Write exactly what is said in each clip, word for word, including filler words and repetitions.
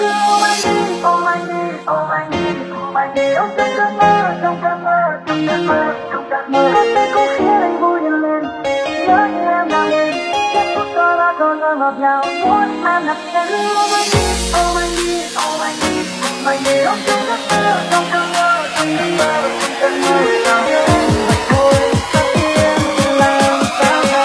cứ ôm anh đi, ôm anh đi, ôm anh đi, ôm anh đi, ôm trong cơn mơ, trong cơn mơ, trong cơn mơ, trong cơn mơ. Hát tiếng cũng khiến anh vui lên, nhớ như em đang bên, giây phút đó đã còn ngỡ ngọt ngào, muốn em đặt chân. Ôm anh đi, ôm anh đi, ôm anh đi, ôm anh đi, ôm trong cơn mơ, trong cơn mơ, trong cơn mơ, trong cơn mơ. Nào như em vậy thôi, ta tiên làm sao đây?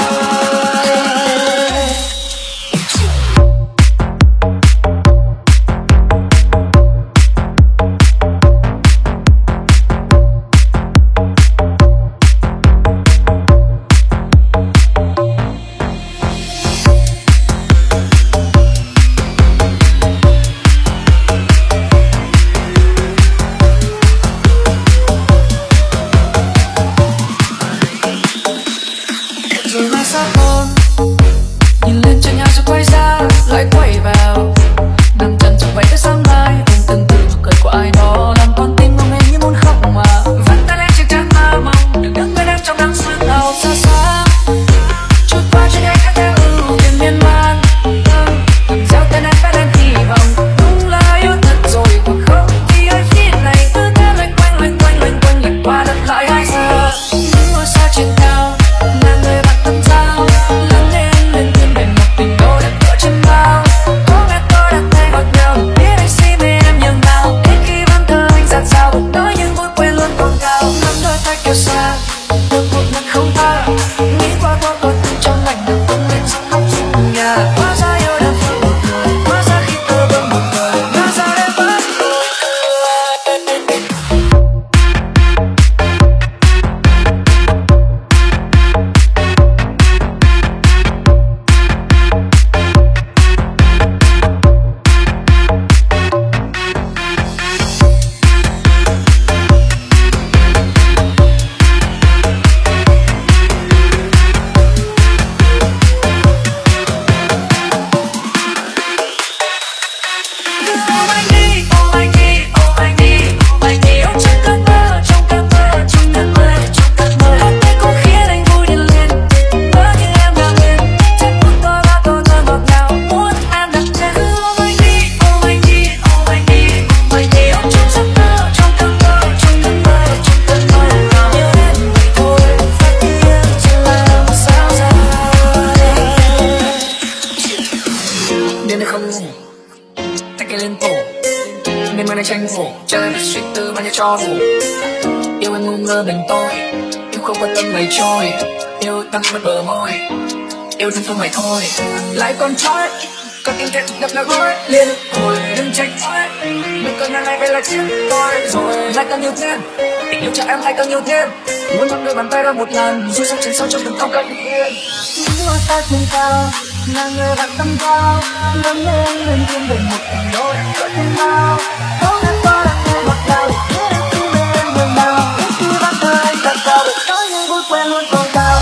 Cho ngủ yêu em ngu ngơ mình tôi, yêu không quan tâm ngày trôi, yêu tăng mất bờ môi, yêu đến không mày thôi lại còn trói con tim thêm đập là gối liên hồi đừng trách tôi mình cần ngày về là chiến tôi rồi lại càng nhiều thêm tình yêu cho em lại càng nhiều thêm muốn nắm đôi bàn tay ra một lần rồi sống trên sau trong từng không cần yên mưa ta trên cao là người bạn tâm cao lớn lên lên thiên về một tình đôi cỡ trên cao không em có đặt nghe ngọt ngào để em tin về em người nào đến khi ban thơ anh thật cao để nói những vui quen luôn còn cao.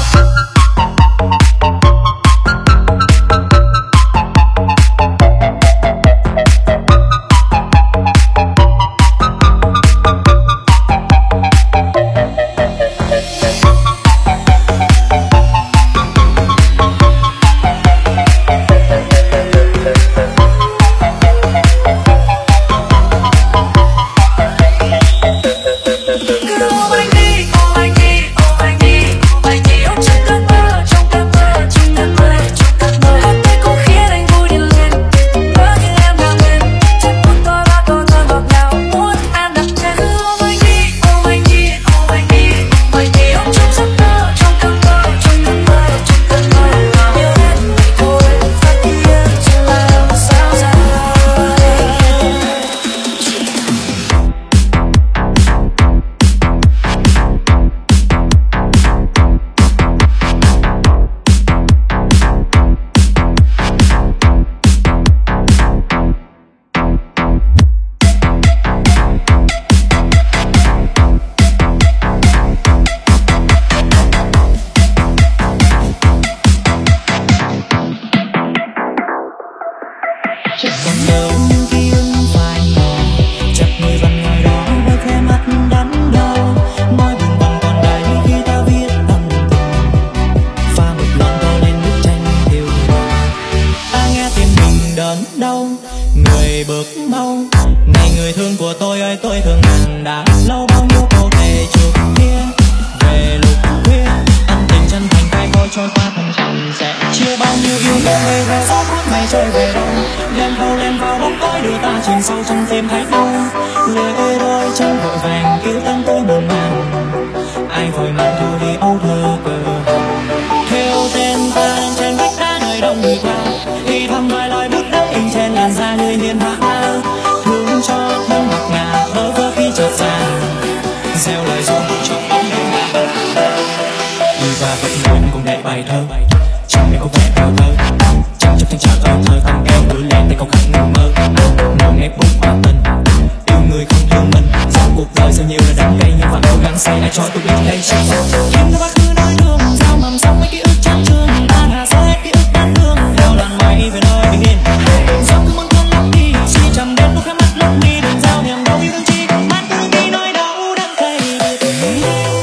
đớn đau, người bước mau. Này người thương của tôi ơi, tôi thương nàng đã lâu, bao nhiêu câu thề trước kia về lúc khuya. Ân tình chân thành khai khôi trôi qua thân trần, sẽ chia bao nhiêu yêu thương về về gió cuốn mây trôi về đâu. Đêm thâu lên vào bóng tối đưa ta chìm sâu trong tim thấy đau. Lệ đôi chân vội vàng cứu tâm tôi muộn màng, ai vội màn thu đi âu thơ cờ theo tên ta lên trên vách đá nơi đông người qua. Thì thầm vài lời bút đá in trên làn da người hiền hạ, thương cho thân ngọt ngào bơ vơ khi chợt già, gieo lời ru cho bóng đêm ngả. Đi và vẫn ngồi cùng để bài thơ chẳng để có vẻ cao thơ, chẳng trong thanh trà thơ thơ thầm em gửi lên tay câu khắc ngừng mơ. Ngồi nghe bút hoa tình yêu người không thương mình, dẫu cuộc đời sao nhiều là đắng cay nhưng vẫn cố gắng say ai cho tôi biết đây sẽ không kiếm ra quá khứ nói thương sao mầm sống mấy ký ức chán trường tan hà sẽ hết ký ức đáng thương theo làn mây về nơi bình yên. Dẫu cứ mong cơn lắm đi chỉ chầm đến lúc khép mắt lấp đi đừng giao niềm đau yêu thương chi mắt cứ đi nỗi đau đắng cay biệt ly.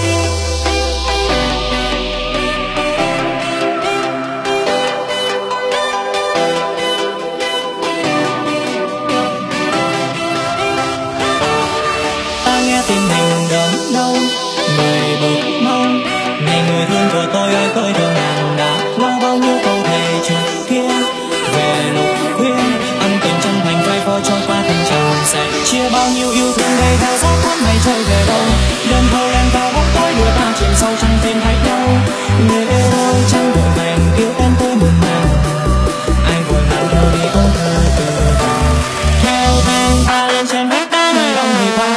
Tim mình đớn đau, người bước mau. Này người thương của tôi ơi, tôi thương nàng đã lâu, bao nhiêu câu thề trước kia về lúc khuya. Ân tình chân thành phai phơ trôi qua thân trần, sẽ chia bao nhiêu yêu thương đầy theo gió cuốn mây trôi về đâu. Đêm thâu lên vào bóng tối đưa ta chìm sâu trong tim thấy đau. Người yêu ơi chẳng vội vàng yêu em tôi muộn màng, ai vội vàng thơ đi ôm thơ từ theo tên ta lên trên vách đá nơi đông người qua.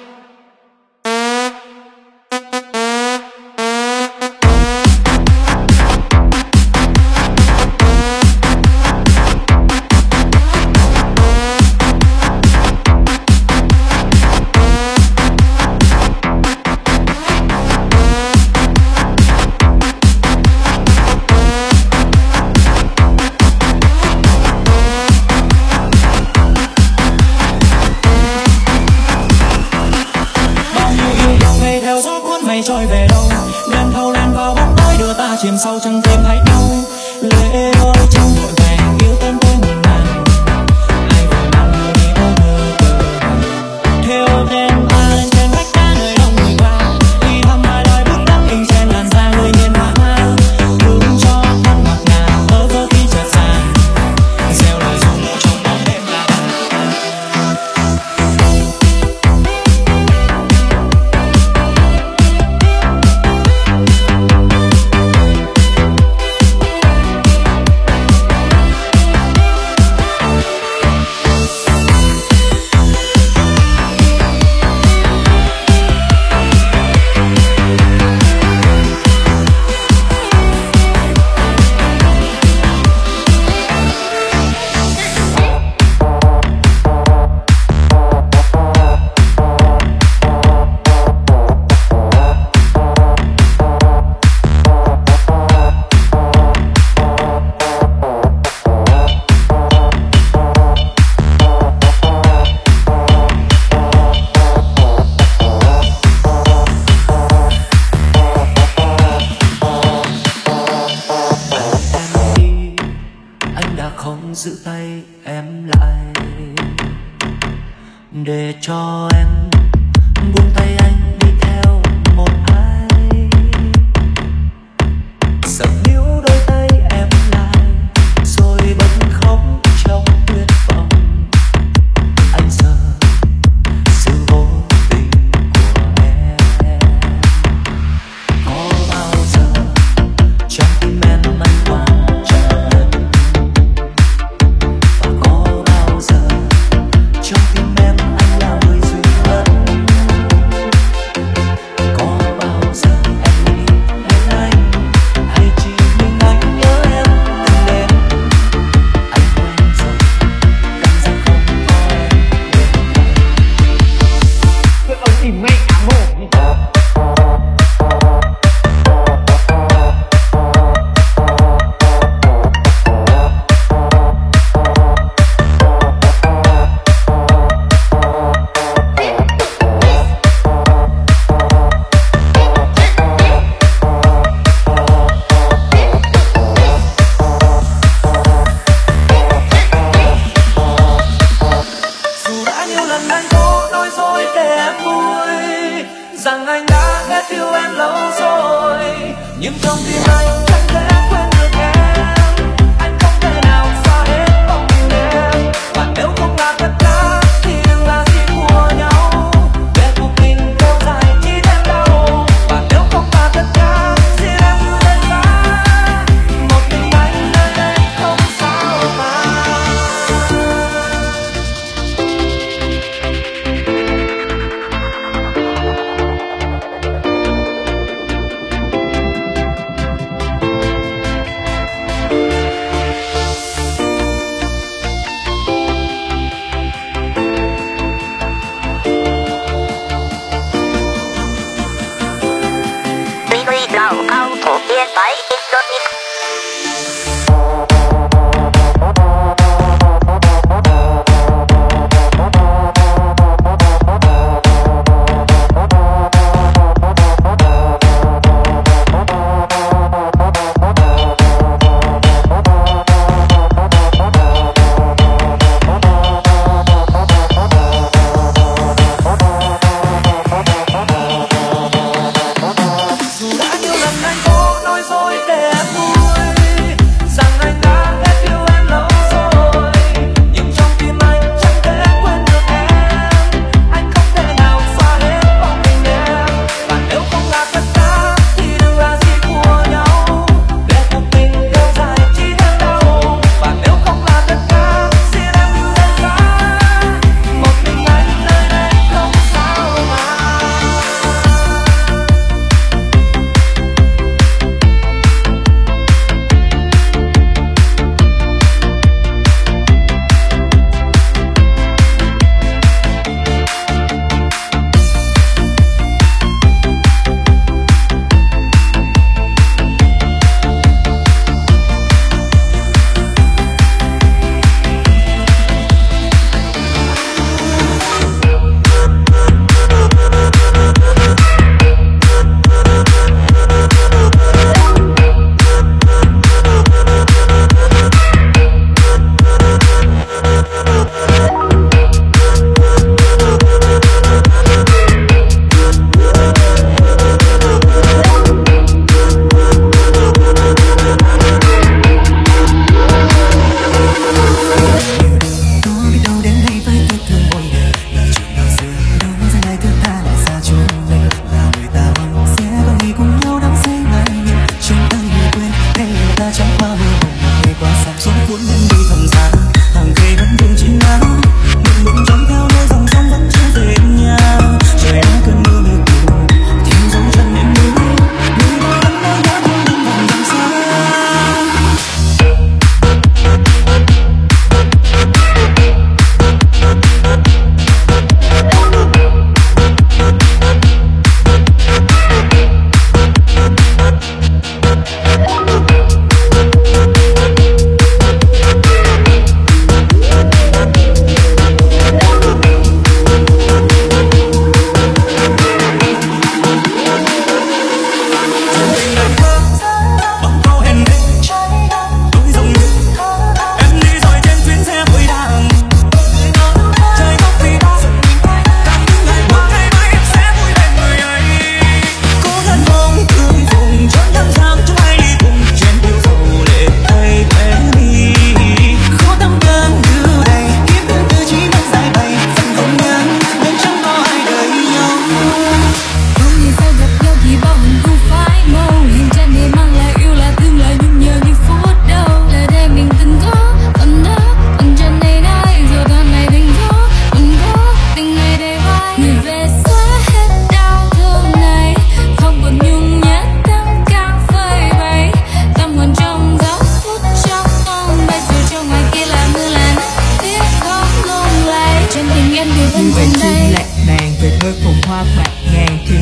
Trôi về đâu đêm thâu lên vào bóng tối đưa ta chìm sâu trong tim thấy đau. Lệ đôi chân vội vàng yêu tên tôi muộn màng, ai vội mang đưa đi âu thơ cờ theo tên ta lên trên vách đá nơi đông người qua. Đi thăm vài lời bút đắng in trên làn da người hiền hạ, thương cho thân ngọt ngào bơ vơ khi chợt già, gieo lời ru trong bóng đêm là giữ tay em lại để cho em buông tay anh đi theo một ai. Sợ níu đôi tay em lại rồi bật khóc trong tuyệt vọng. Anh sợ sự vô tình của em. Có bao giờ trong tim em anh quan trọng nhất? Và có bao giờ trong tim em anh là người duy nhất?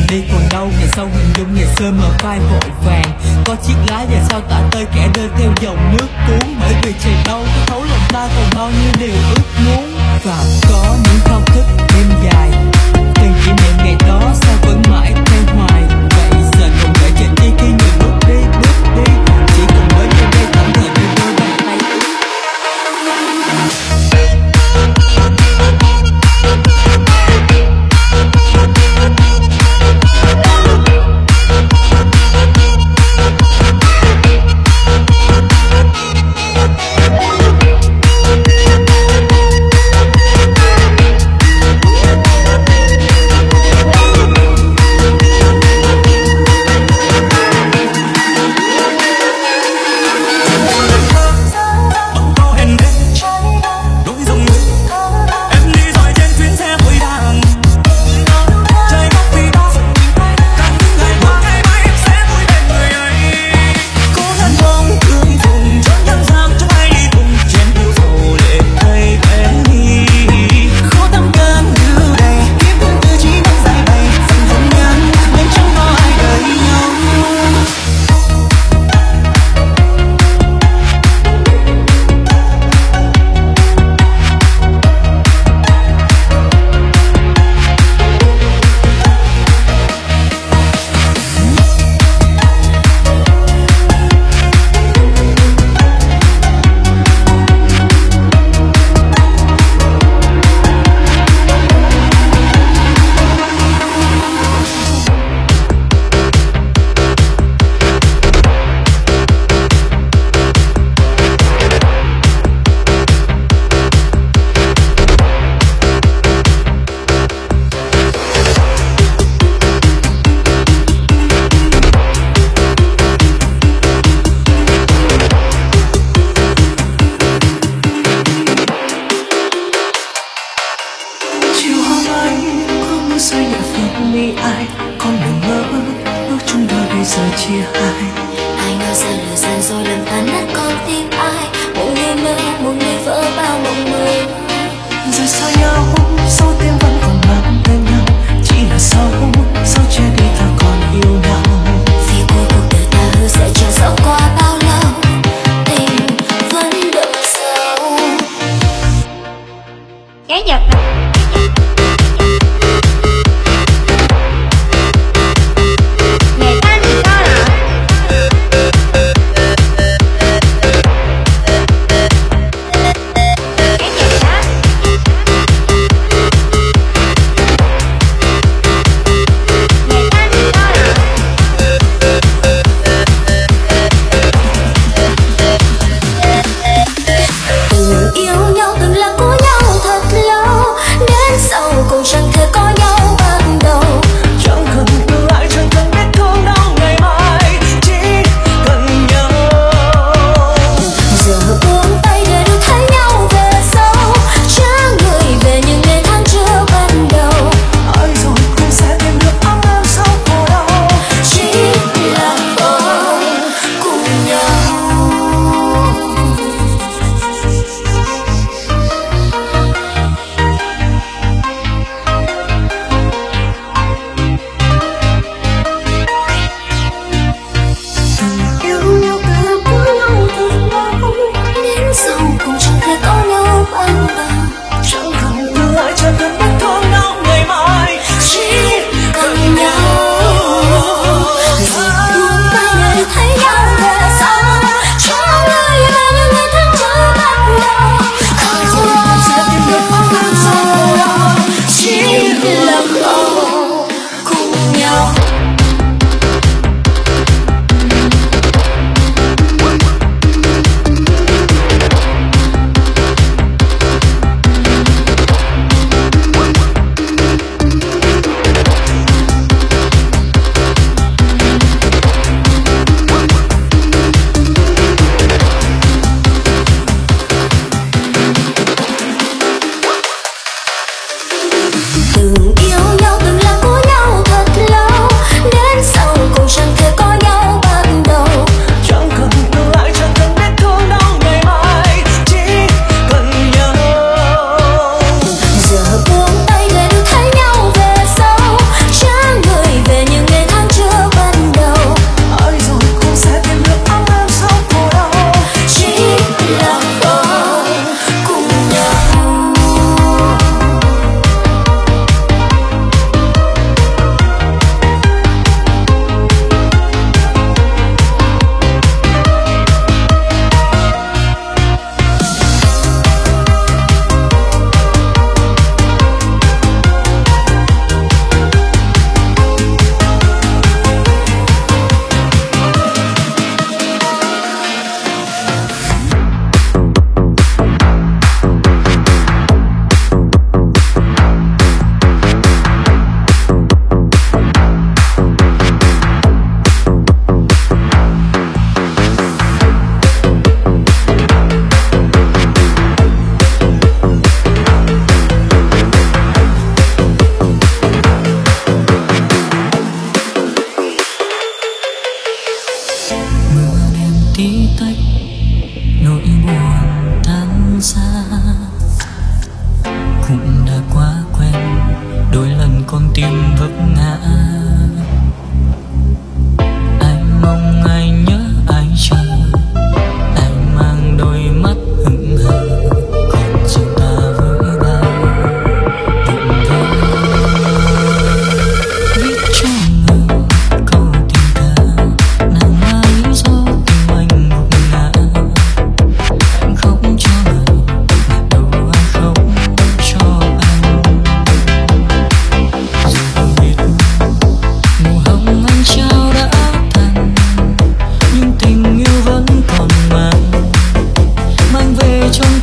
đi còn đâu, ngày sau hình dung ngày xưa mờ vai vội vàng. Có chiếc lá và sao tả tơi kẻ rơi theo dòng nước cuốn. Bởi vì trời đâu có thấu lòng ta còn bao nhiêu điều ước muốn. Và có những thao thức đêm dài, từng kỷ niệm ngày đó sao vẫn mãi theo hoài. Vậy giờ còn đợi chờ chi khi nhiều bước đi, bước đi chỉ cần với nhau đây tạm thời đưa đôi bàn tay ướt. Yêu nhau từng là của nhau thật lâu.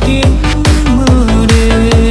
tiếng mưa đêm.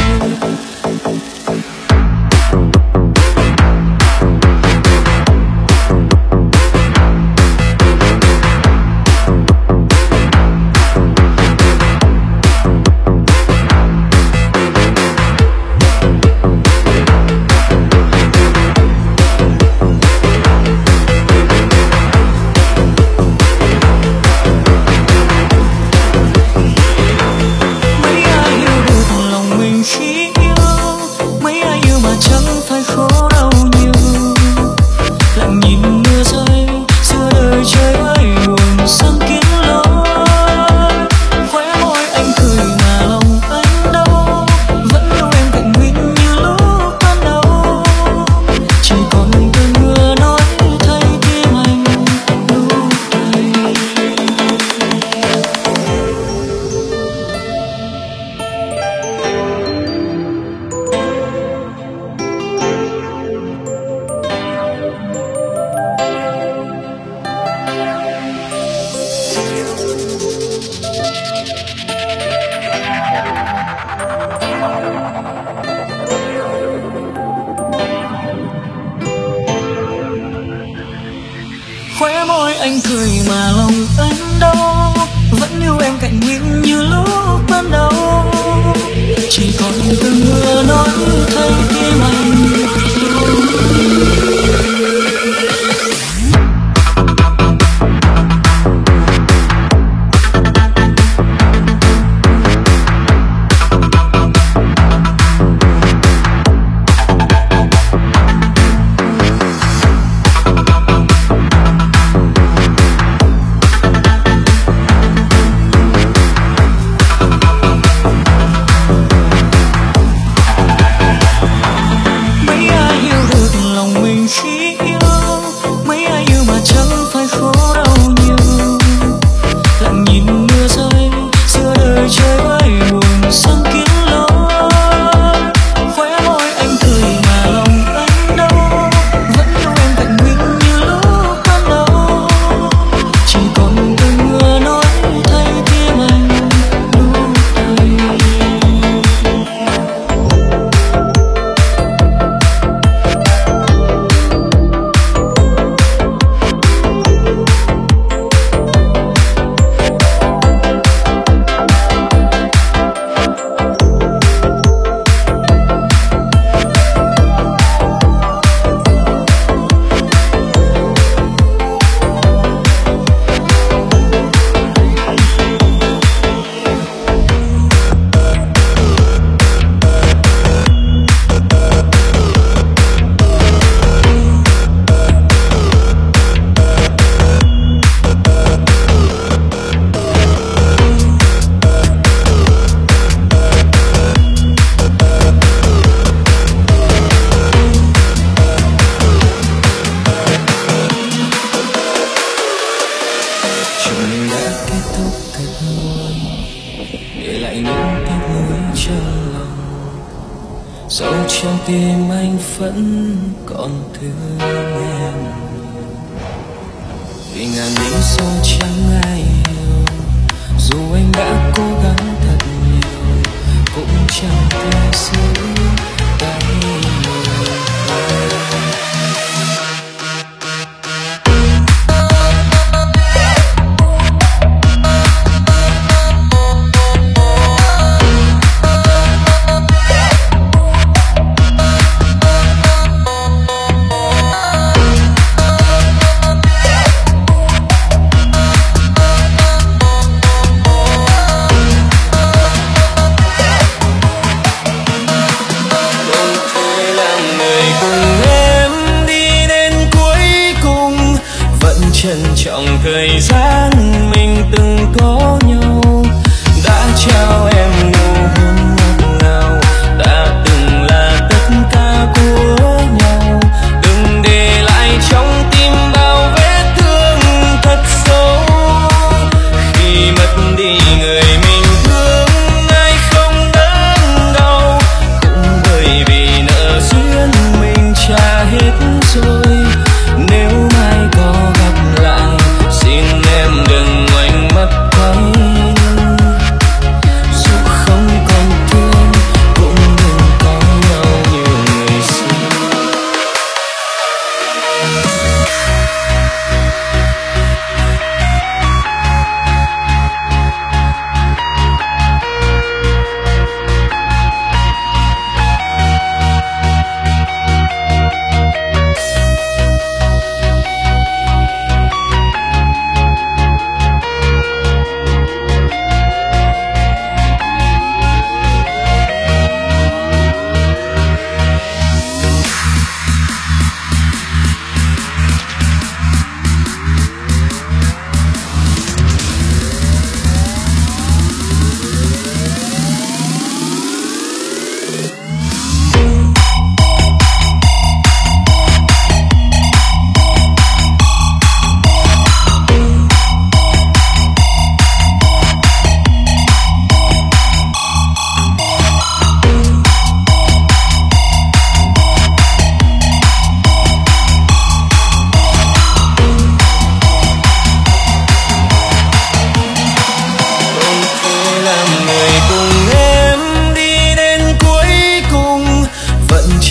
Khóe môi anh cười mà lòng anh đau, vẫn yêu em cạnh mình như lúc ban đầu. Chỉ còn cơn mưa nói thay tim anh. Dẫu trong tim anh vẫn còn thương em, vì ngàn lý do chẳng ai hiểu. Dù anh đã cố gắng thật nhiều, cũng chẳng thể giữ tay người.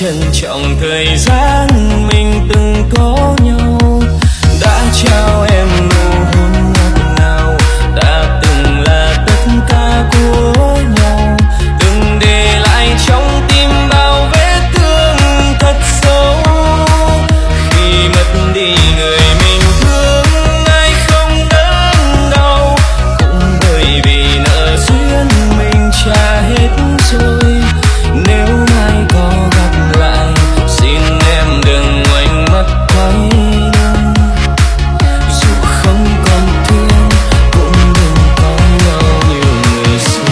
trân trọng thời gian mình từng có nhau, đã trao em nụ hôn ngọt ngào, đã từng là tất cả của nhau, từng để lại trong tim bao vết thương thật sâu. Khi mất đi người mình thương, ai không đớn đau, cũng bởi vì nợ duyên mình trả hết rồi. Nếu mai có gặp lại, xin em đừng ngoảnh mắt quay lưng. Dù không còn thương, cũng đừng có nhau như người xưa.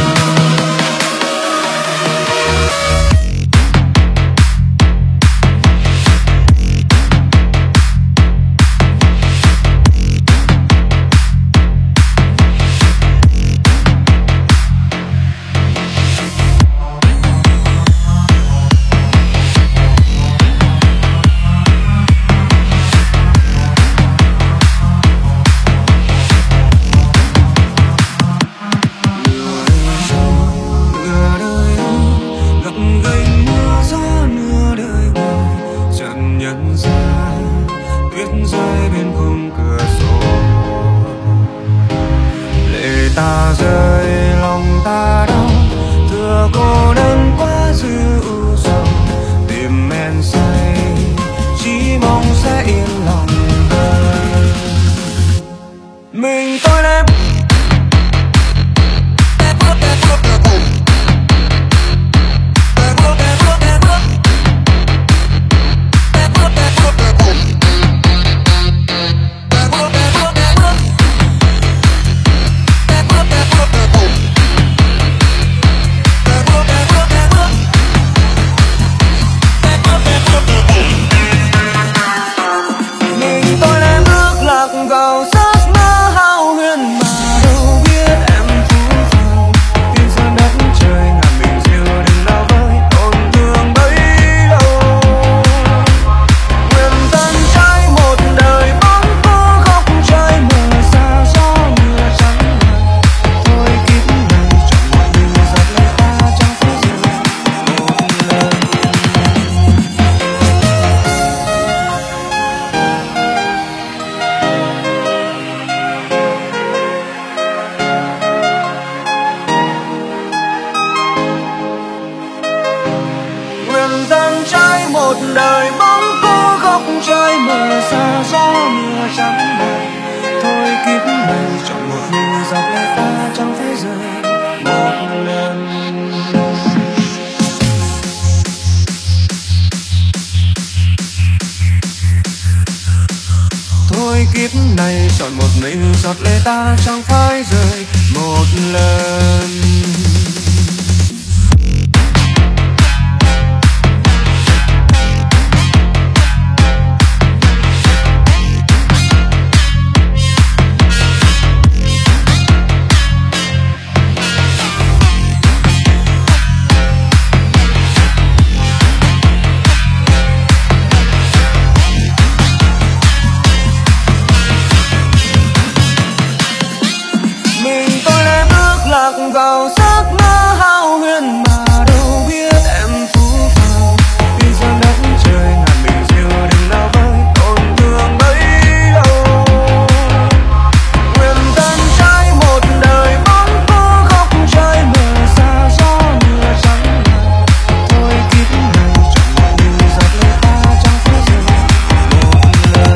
Kiếp này chọn một mình giọt lệ ta chẳng phải rơi một lần. Vào giấc mơ hao huyền mà đâu biết em phũ phàng, vì giờ đất trời ngàn mình diêu đừng lao với tổn thương bấy lâu. Nguyện tan trái một đời bóng cô góc trời mờ xa gió mưa trắng ngần. Thôi kiếp này chọn một mình giọt lệ ta chẳng phải rơi một lần.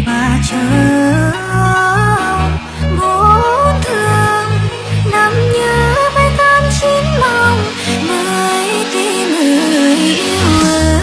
bà chờ bốn thương nằm nhớ bay tám chín lòng nơi tim người yêu ơi.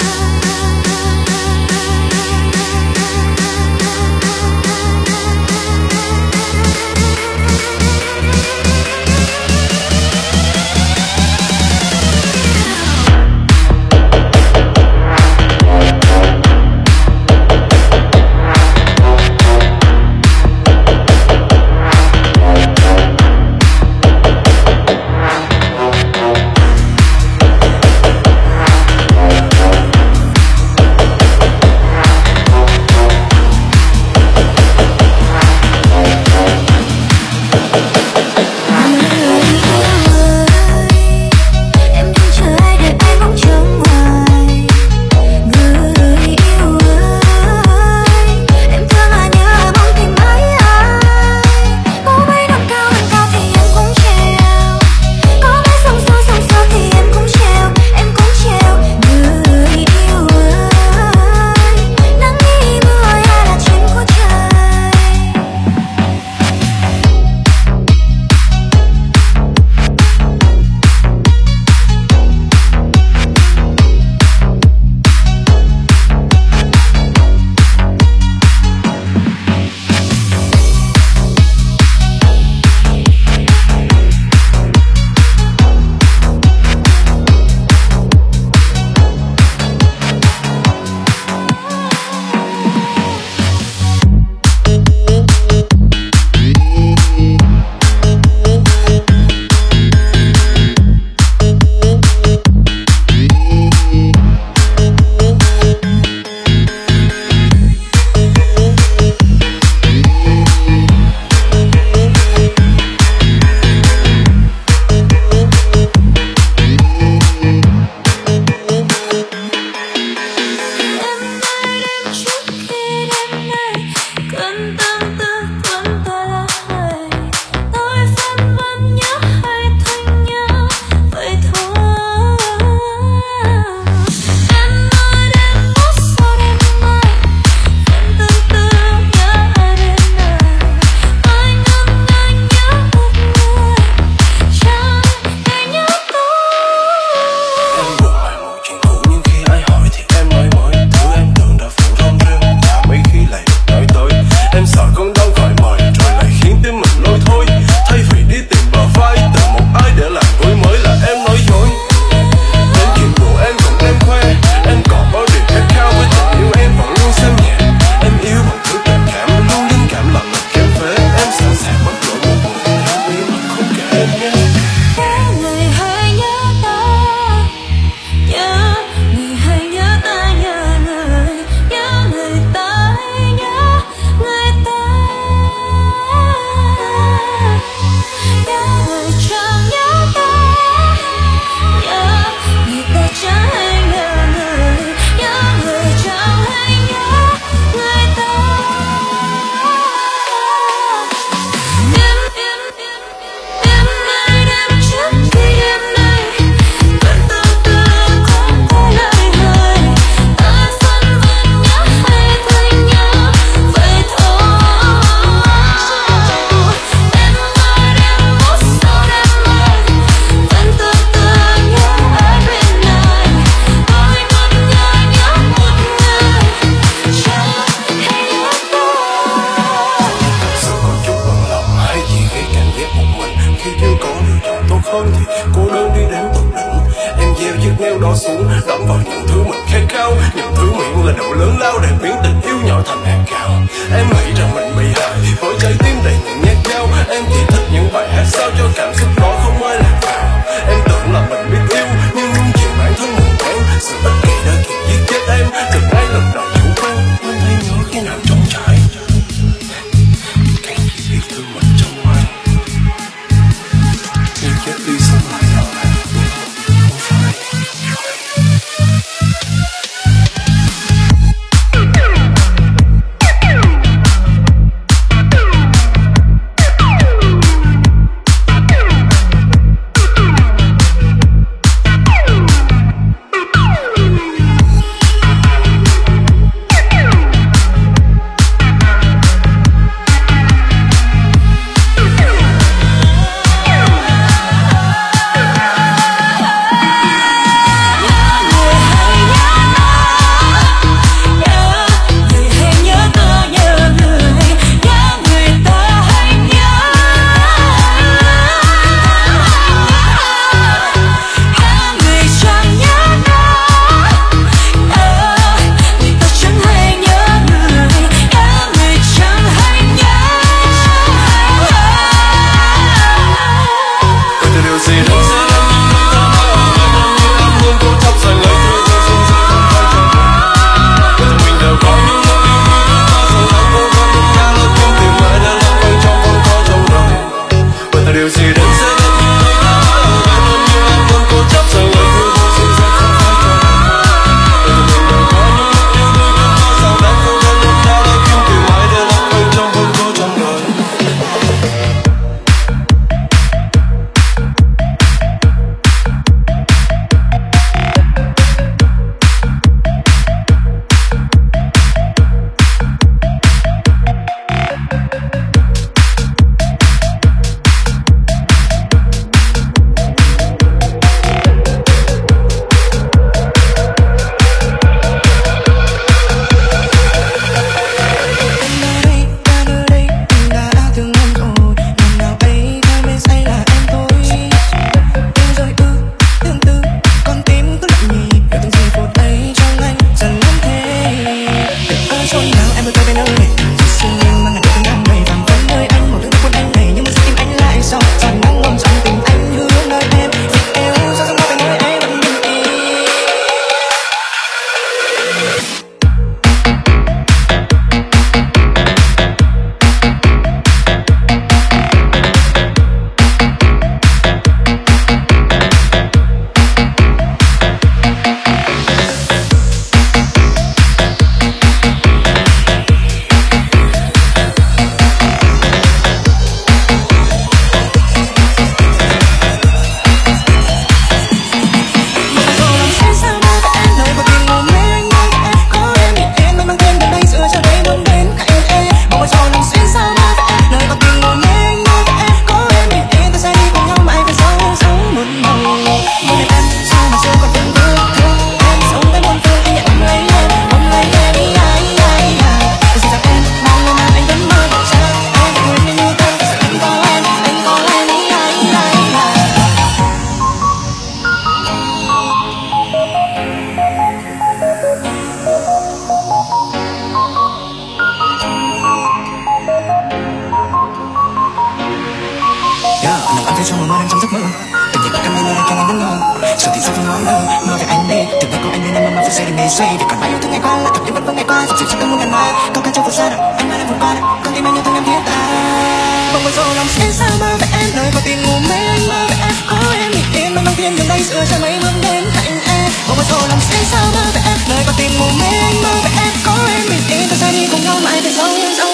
tôi trong một mơ đang trong giấc mơ. Từng nhịp cầm lên khiến anh đứng ngơ. Giờ thì sao phải nói mơ mơ về anh đi. Từng ngày có anh nên em mà phải say đừng để suy. Vì còn bao nhiêu thứ ngày qua là thật nhưng vẫn không ngày qua. Chỉ trong muốn ngàn nói câu ca trong phút giây anh đã vượt qua. Con tim anh như từng em thiết ta. Bỗng một giây lòng xuyên sao mơ về em nơi có tim ngủ mê mơ về em có em bình yên mang thiên đường đây giữa trời mây mưa đến cạnh em. Bỗng một giây lòng xuyên sao mơ về em nơi có tim ngủ mê mơ về em có em bình yên ta sẽ đi cùng nhau mãi về sau những dấu.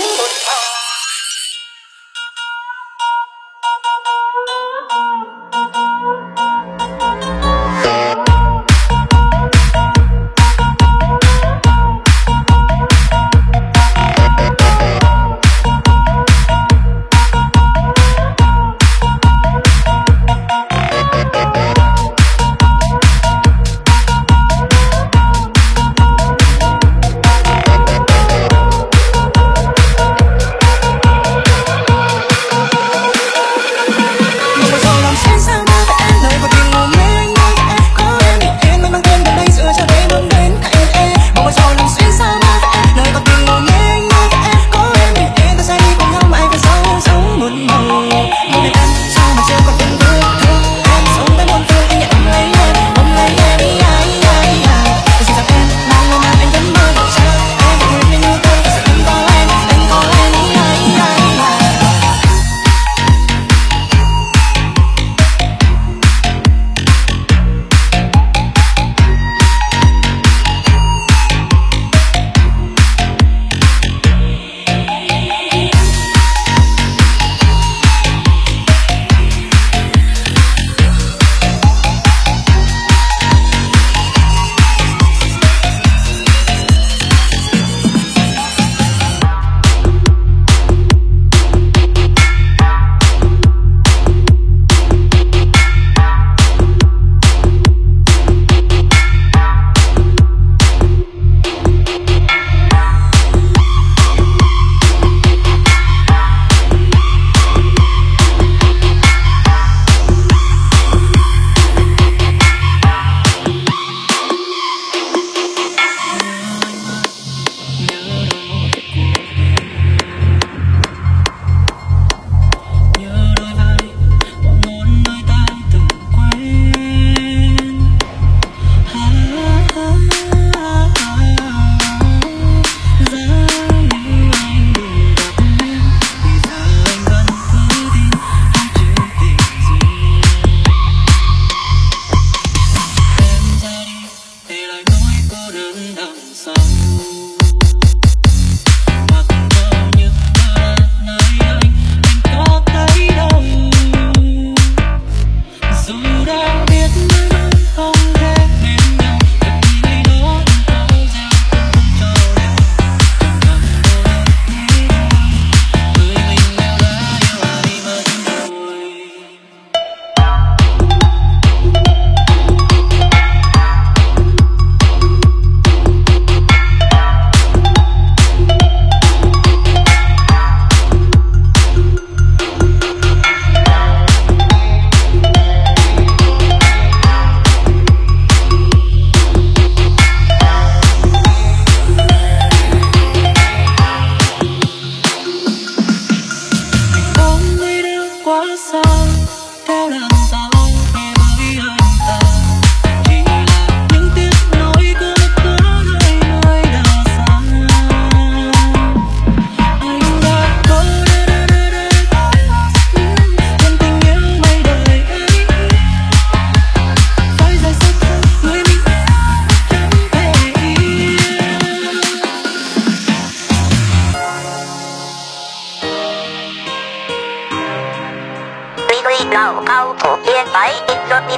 đầu câu thủ yên váy ít đốt ít.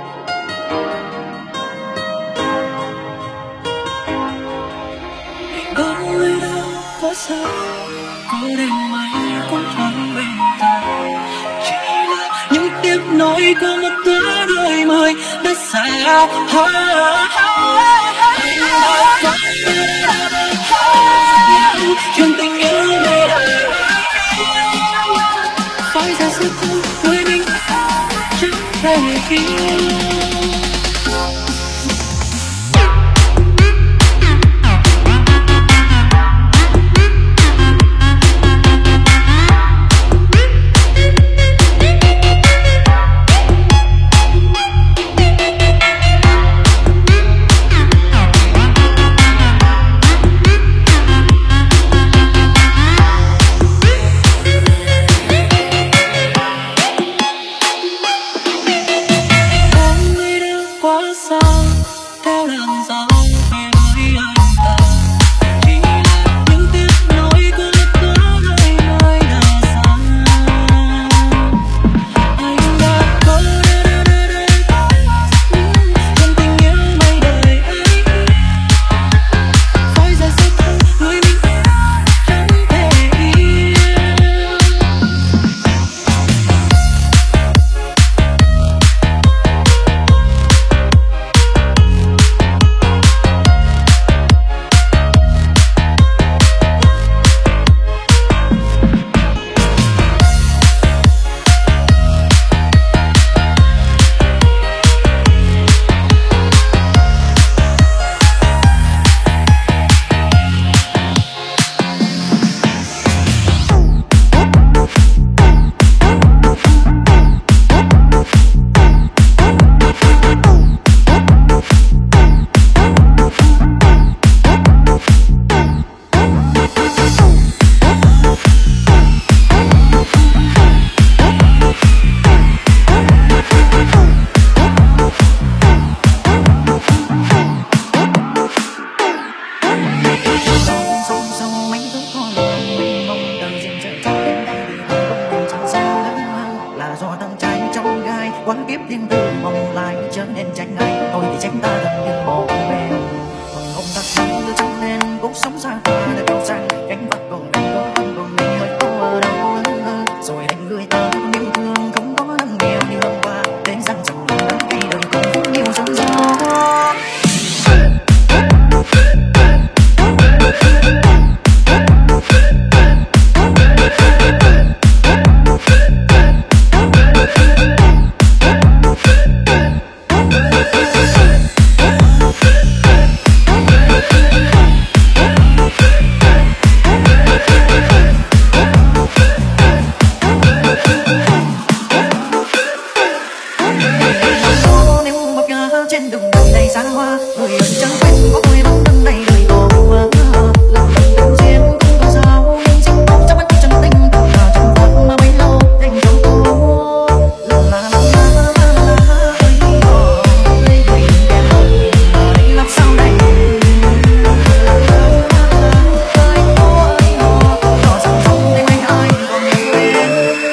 Có người đâu có sao, có đêm mai cũng thoáng bên ta, chỉ là những tiếc nối của một thứ đôi môi đã xa. Chuyện tình yêu này phải ra sức với mình chẳng thể yêu. do thằng trai trong gai quá kiếp riêng tư mong lại trở nên tránh ai tôi thì tránh ta thật như bộ mèo còn không thật lòng đưa chân nên cũng sống xa ta để cầu sang cánh vật cùng anh có hơn cùng mình hơi có ở đâu rồi anh người ta yêu thương không có nắng nghèo như hôm qua để rằng chẳng lần cây đời còn cũng nhiều sóng gió. Trên đường đời đầy xa hoa người ơi chẳng quên có tôi vẫn đứng đây đời cô lần lần đầu tiên cũng có sao nhưng xin tốt cho mắt chân tình thật là trong thật mà bấy lâu dành cho cô la la la la la la ơi ơi người đẹp ơi làm sao đây la la la la ơi ơi nó rằng không tem anh ai còn yêu em.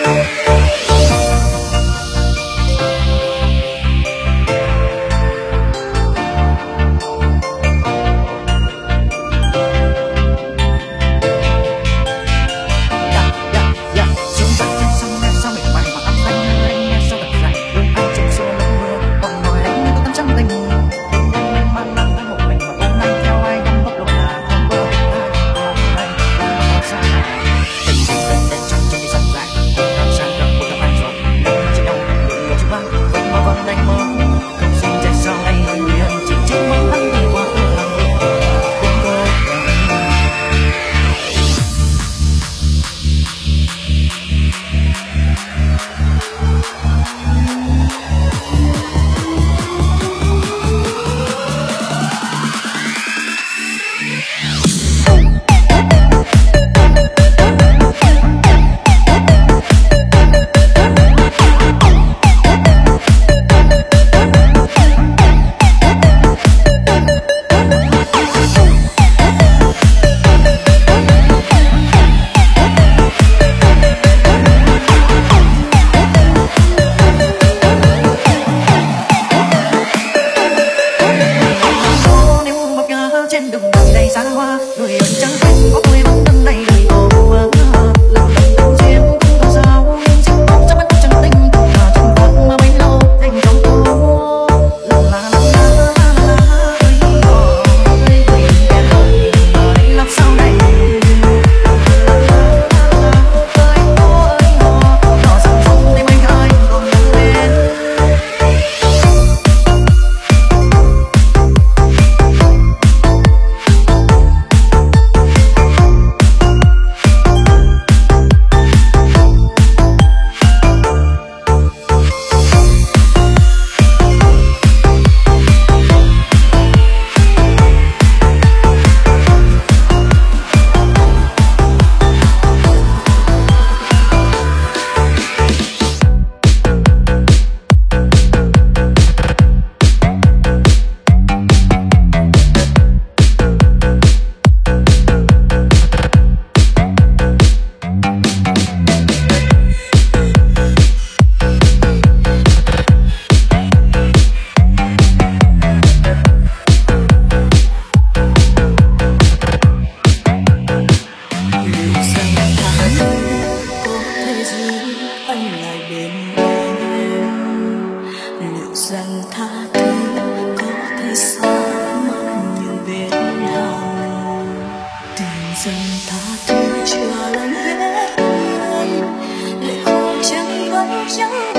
Trên đường đời đầy xa hoa người ơi chẳng quên có tôi vẫn đứng đây đời cô lần đầu tiên cũng có sao nhưng xin tốt cho mắt chân tình thật là trong thật mà bấy lâu dành cho cô la la la la la ơi ơi người đẹp ơi làm sao đây la la la la ơi ơi nó rằng không tem anh ai còn nâng lên. Rằng tha thứ có thể xóa mất nhiều vết hằn, tình dần tha thứ chưa lành hết, lệ khô chẳng vẫn chẳng